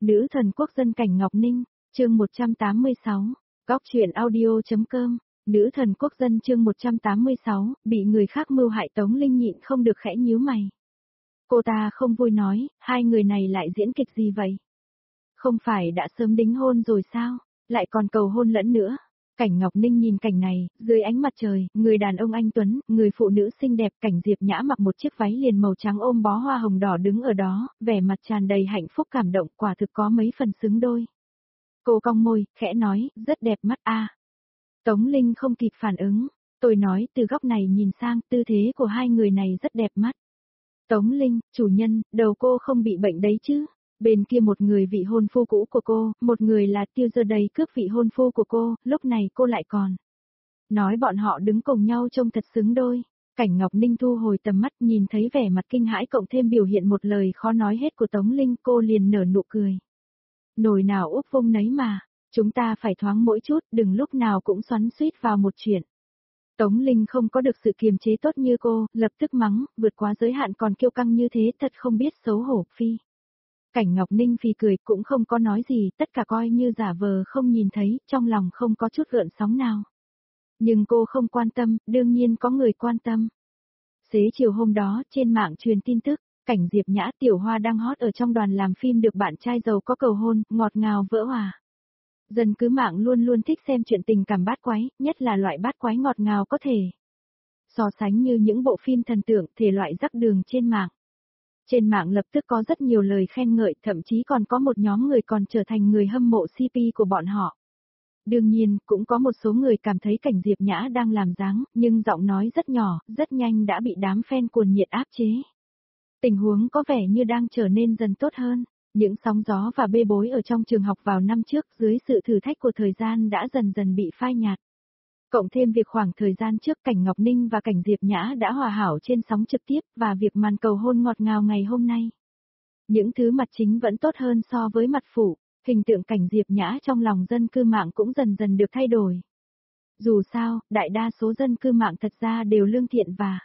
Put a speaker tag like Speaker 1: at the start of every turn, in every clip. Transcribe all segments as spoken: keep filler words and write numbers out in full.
Speaker 1: Nữ thần quốc dân Cảnh Ngọc Ninh, chương một trăm tám mươi sáu, góc truyện audio.com, nữ thần quốc dân chương một trăm tám mươi sáu, bị người khác mưu hại Tống Linh nhịn không được khẽ nhíu mày. Cô ta không vui nói, hai người này lại diễn kịch gì vậy? Không phải đã sớm đính hôn rồi sao, lại còn cầu hôn lẫn nữa. Cảnh Ngọc Ninh nhìn cảnh này, dưới ánh mặt trời, người đàn ông anh tuấn, người phụ nữ xinh đẹp, Cảnh Diệp Nhã mặc một chiếc váy liền màu trắng ôm bó hoa hồng đỏ đứng ở đó, vẻ mặt tràn đầy hạnh phúc cảm động, quả thực có mấy phần xứng đôi. Cô cong môi, khẽ nói, rất đẹp mắt a. Tống Linh không kịp phản ứng, tôi nói từ góc này nhìn sang, tư thế của hai người này rất đẹp mắt. Tống Linh, chủ nhân, đầu cô không bị bệnh đấy chứ? Bên kia một người vị hôn phu cũ của cô, một người là Tiêu Giờ Đầy cướp vị hôn phu của cô, lúc này cô lại còn nói bọn họ đứng cùng nhau trông thật xứng đôi. Cảnh Ngọc Ninh thu hồi tầm mắt nhìn thấy vẻ mặt kinh hãi cộng thêm biểu hiện một lời khó nói hết của Tống Linh, cô liền nở nụ cười. Nồi nào úp vung nấy mà, chúng ta phải thoáng mỗi chút, đừng lúc nào cũng xoắn xuýt vào một chuyện. Tống Linh không có được sự kiềm chế tốt như cô, lập tức mắng, vượt quá giới hạn còn kiêu căng như thế thật không biết xấu hổ phi. Cảnh Ngọc Ninh phì cười cũng không có nói gì, tất cả coi như giả vờ không nhìn thấy, trong lòng không có chút gợn sóng nào. Nhưng cô không quan tâm, đương nhiên có người quan tâm. Xế chiều hôm đó, trên mạng truyền tin tức, Cảnh Diệp Nhã Tiểu Hoa đang hot ở trong đoàn làm phim được bạn trai giàu có cầu hôn, ngọt ngào vỡ hòa. Dân cứ mạng luôn luôn thích xem chuyện tình cảm bát quái, nhất là loại bát quái ngọt ngào có thể so sánh như những bộ phim thần tượng, thể loại rắc đường trên mạng. Trên mạng lập tức có rất nhiều lời khen ngợi, thậm chí còn có một nhóm người còn trở thành người hâm mộ xê pê của bọn họ. Đương nhiên, cũng có một số người cảm thấy Cảnh Diệp Nhã đang làm dáng, nhưng giọng nói rất nhỏ, rất nhanh đã bị đám fan cuồng nhiệt áp chế. Tình huống có vẻ như đang trở nên dần tốt hơn. Những sóng gió và bê bối ở trong trường học vào năm trước dưới sự thử thách của thời gian đã dần dần bị phai nhạt. Cộng thêm việc khoảng thời gian trước Cảnh Ngọc Ninh và Cảnh Diệp Nhã đã hòa hảo trên sóng trực tiếp và việc màn cầu hôn ngọt ngào ngày hôm nay. Những thứ mặt chính vẫn tốt hơn so với mặt phụ, hình tượng Cảnh Diệp Nhã trong lòng dân cư mạng cũng dần dần được thay đổi. Dù sao, đại đa số dân cư mạng thật ra đều lương thiện và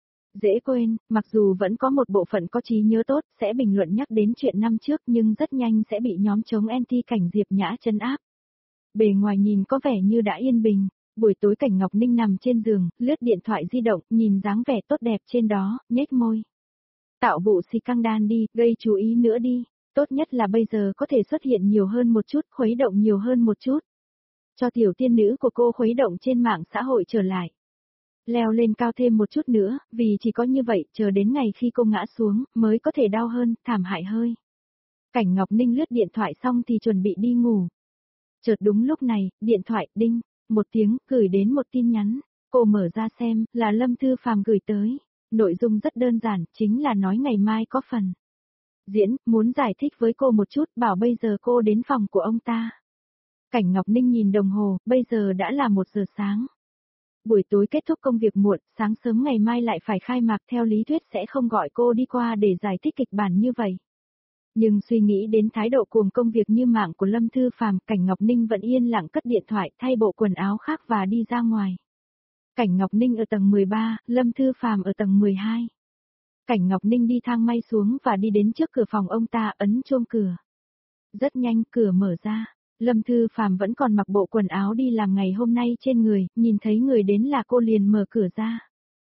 Speaker 1: dễ quên, mặc dù vẫn có một bộ phận có trí nhớ tốt sẽ bình luận nhắc đến chuyện năm trước nhưng rất nhanh sẽ bị nhóm chống anti Cảnh Diệp Nhã trấn áp. Bề ngoài nhìn có vẻ như đã yên bình, buổi tối Cảnh Ngọc Ninh nằm trên giường, lướt điện thoại di động, nhìn dáng vẻ tốt đẹp trên đó, nhếch môi. Tạo vụ xì căng đan đi, gây chú ý nữa đi, tốt nhất là bây giờ có thể xuất hiện nhiều hơn một chút, khuấy động nhiều hơn một chút. Cho tiểu tiên nữ của cô khuấy động trên mạng xã hội trở lại. Leo lên cao thêm một chút nữa, vì chỉ có như vậy, chờ đến ngày khi cô ngã xuống, mới có thể đau hơn, thảm hại hơi. Cảnh Ngọc Ninh lướt điện thoại xong thì chuẩn bị đi ngủ. Chợt đúng lúc này, điện thoại, đinh, một tiếng, gửi đến một tin nhắn. Cô mở ra xem, là Lâm Thư Phàm gửi tới. Nội dung rất đơn giản, chính là nói ngày mai có phần diễn, muốn giải thích với cô một chút, bảo bây giờ cô đến phòng của ông ta. Cảnh Ngọc Ninh nhìn đồng hồ, bây giờ đã là một giờ sáng. Buổi tối kết thúc công việc muộn, sáng sớm ngày mai lại phải khai mạc, theo lý thuyết sẽ không gọi cô đi qua để giải thích kịch bản như vậy. Nhưng suy nghĩ đến thái độ cuồng công việc như mạng của Lâm Thư Phàm, Cảnh Ngọc Ninh vẫn yên lặng cất điện thoại, thay bộ quần áo khác và đi ra ngoài. Cảnh Ngọc Ninh ở tầng mười ba, Lâm Thư Phàm ở tầng mười hai. Cảnh Ngọc Ninh đi thang may xuống và đi đến trước cửa phòng ông ta, ấn chuông cửa. Rất nhanh, cửa mở ra. Lâm Thư Phàm vẫn còn mặc bộ quần áo đi làm ngày hôm nay trên người, nhìn thấy người đến là cô liền mở cửa ra.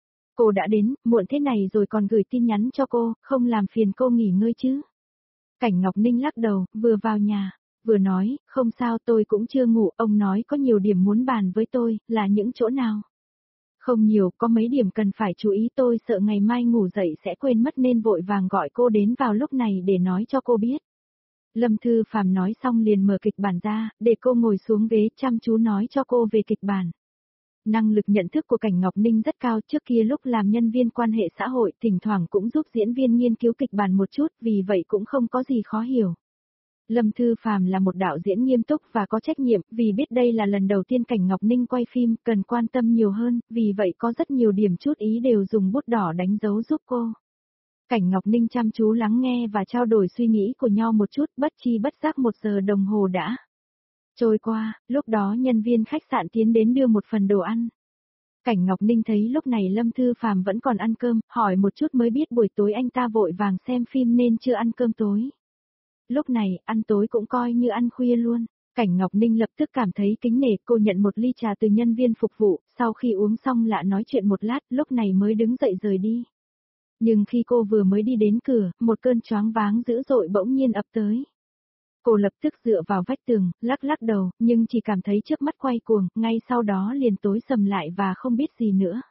Speaker 1: Cô đã đến, muộn thế này rồi còn gửi tin nhắn cho cô, không làm phiền cô nghỉ ngơi chứ. Cảnh Ngọc Ninh lắc đầu, vừa vào nhà, vừa nói, không sao tôi cũng chưa ngủ, ông nói có nhiều điểm muốn bàn với tôi, là những chỗ nào? Không nhiều, có mấy điểm cần phải chú ý, tôi sợ ngày mai ngủ dậy sẽ quên mất nên vội vàng gọi cô đến vào lúc này để nói cho cô biết. Lâm Thư Phàm nói xong liền mở kịch bản ra, để cô ngồi xuống ghế chăm chú nói cho cô về kịch bản. Năng lực nhận thức của Cảnh Ngọc Ninh rất cao, trước kia lúc làm nhân viên quan hệ xã hội thỉnh thoảng cũng giúp diễn viên nghiên cứu kịch bản một chút, vì vậy cũng không có gì khó hiểu. Lâm Thư Phàm là một đạo diễn nghiêm túc và có trách nhiệm, vì biết đây là lần đầu tiên Cảnh Ngọc Ninh quay phim, cần quan tâm nhiều hơn, vì vậy có rất nhiều điểm chút ý đều dùng bút đỏ đánh dấu giúp cô. Cảnh Ngọc Ninh chăm chú lắng nghe và trao đổi suy nghĩ của nhau một chút, bất chi bất giác một giờ đồng hồ đã trôi qua, lúc đó nhân viên khách sạn tiến đến đưa một phần đồ ăn. Cảnh Ngọc Ninh thấy lúc này Lâm Thư Phàm vẫn còn ăn cơm, hỏi một chút mới biết buổi tối anh ta vội vàng xem phim nên chưa ăn cơm tối. lúc này, ăn tối cũng coi như ăn khuya luôn. Cảnh Ngọc Ninh lập tức cảm thấy kính nể, cô nhận một ly trà từ nhân viên phục vụ, sau khi uống xong lạ nói chuyện một lát, lúc này mới đứng dậy rời đi. Nhưng khi cô vừa mới đi đến cửa, một cơn choáng váng dữ dội bỗng nhiên ập tới. Cô lập tức dựa vào vách tường, lắc lắc đầu, nhưng chỉ cảm thấy trước mắt quay cuồng, ngay sau đó liền tối sầm lại và không biết gì nữa.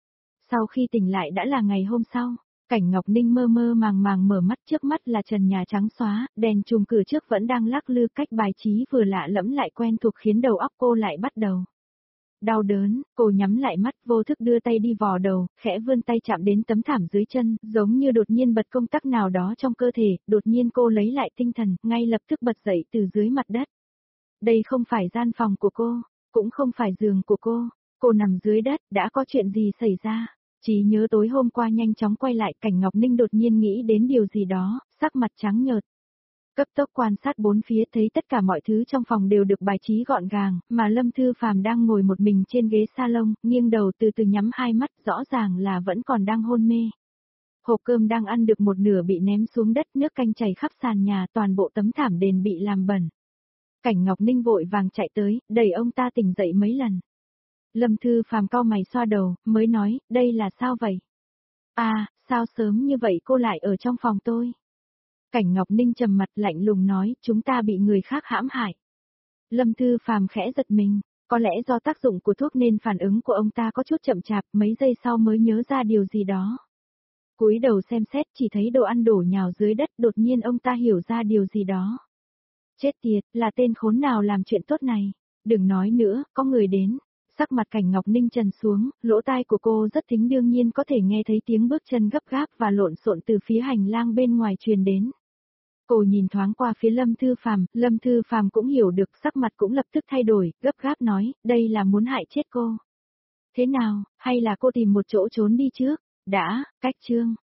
Speaker 1: Sau khi tỉnh lại đã là ngày hôm sau, Cảnh Ngọc Ninh mơ mơ màng màng mở mắt, trước mắt là trần nhà trắng xóa, đèn chùm cửa trước vẫn đang lắc lư, cách bài trí vừa lạ lẫm lại quen thuộc khiến đầu óc cô lại bắt đầu đau đớn. Cô nhắm lại mắt, vô thức đưa tay đi vò đầu, khẽ vươn tay chạm đến tấm thảm dưới chân, giống như đột nhiên bật công tắc nào đó trong cơ thể, đột nhiên cô lấy lại tinh thần, ngay lập tức bật dậy từ dưới mặt đất. Đây không phải gian phòng của cô, cũng không phải giường của cô, cô nằm dưới đất, đã có chuyện gì xảy ra? Trí nhớ tối hôm qua nhanh chóng quay lại, Cảnh Ngọc Ninh đột nhiên nghĩ đến điều gì đó, sắc mặt trắng nhợt. Cấp tốc quan sát bốn phía, thấy tất cả mọi thứ trong phòng đều được bài trí gọn gàng, mà Lâm Thư Phàm đang ngồi một mình trên ghế salon, nghiêng đầu từ từ nhắm hai mắt, rõ ràng là vẫn còn đang hôn mê. Hộp cơm đang ăn được một nửa bị ném xuống đất, nước canh chảy khắp sàn nhà, toàn bộ tấm thảm đền bị làm bẩn. Cảnh Ngọc Ninh vội vàng chạy tới, đẩy ông ta tỉnh dậy mấy lần. Lâm Thư Phàm cau mày xoa đầu, mới nói, đây là sao vậy? À, sao sớm như vậy cô lại ở trong phòng tôi? Cảnh Ngọc Ninh trầm mặt lạnh lùng nói, chúng ta bị người khác hãm hại. Lâm Thư Phàm khẽ giật mình, có lẽ do tác dụng của thuốc nên phản ứng của ông ta có chút chậm chạp, mấy giây sau mới nhớ ra điều gì đó. Cúi đầu xem xét chỉ thấy đồ ăn đổ nhào dưới đất, đột nhiên ông ta hiểu ra điều gì đó. Chết tiệt, là tên khốn nào làm chuyện tốt này? Đừng nói nữa, có người đến. Sắc mặt Cảnh Ngọc Ninh trần xuống, lỗ tai của cô rất thính, đương nhiên có thể nghe thấy tiếng bước chân gấp gáp và lộn xộn từ phía hành lang bên ngoài truyền đến. Cô nhìn thoáng qua phía Lâm Thư Phàm, Lâm Thư Phàm cũng hiểu được, sắc mặt cũng lập tức thay đổi, gấp gáp nói, đây là muốn hại chết cô. Thế nào, hay là cô tìm một chỗ trốn đi trước? Đã, cách chương.